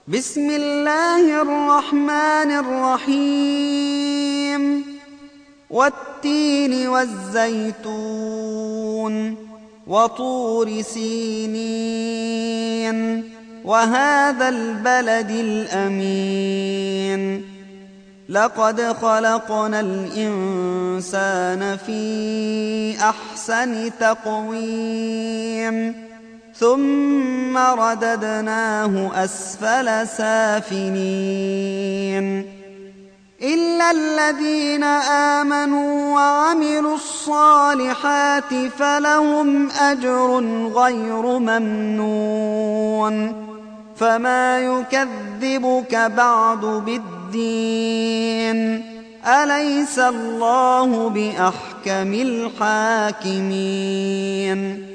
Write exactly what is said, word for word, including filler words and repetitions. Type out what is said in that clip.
بسم الله الرحمن الرحيم والتين والزيتون وطور سينين وهذا البلد الأمين لقد خلقنا الإنسان في أحسن تقويم ثم رددناه أسفل سافلين إلا الذين آمنوا وعملوا الصالحات فلهم أجر غير ممنون فما يكذبك بعد بالدين أليس الله بأحكم الحاكمين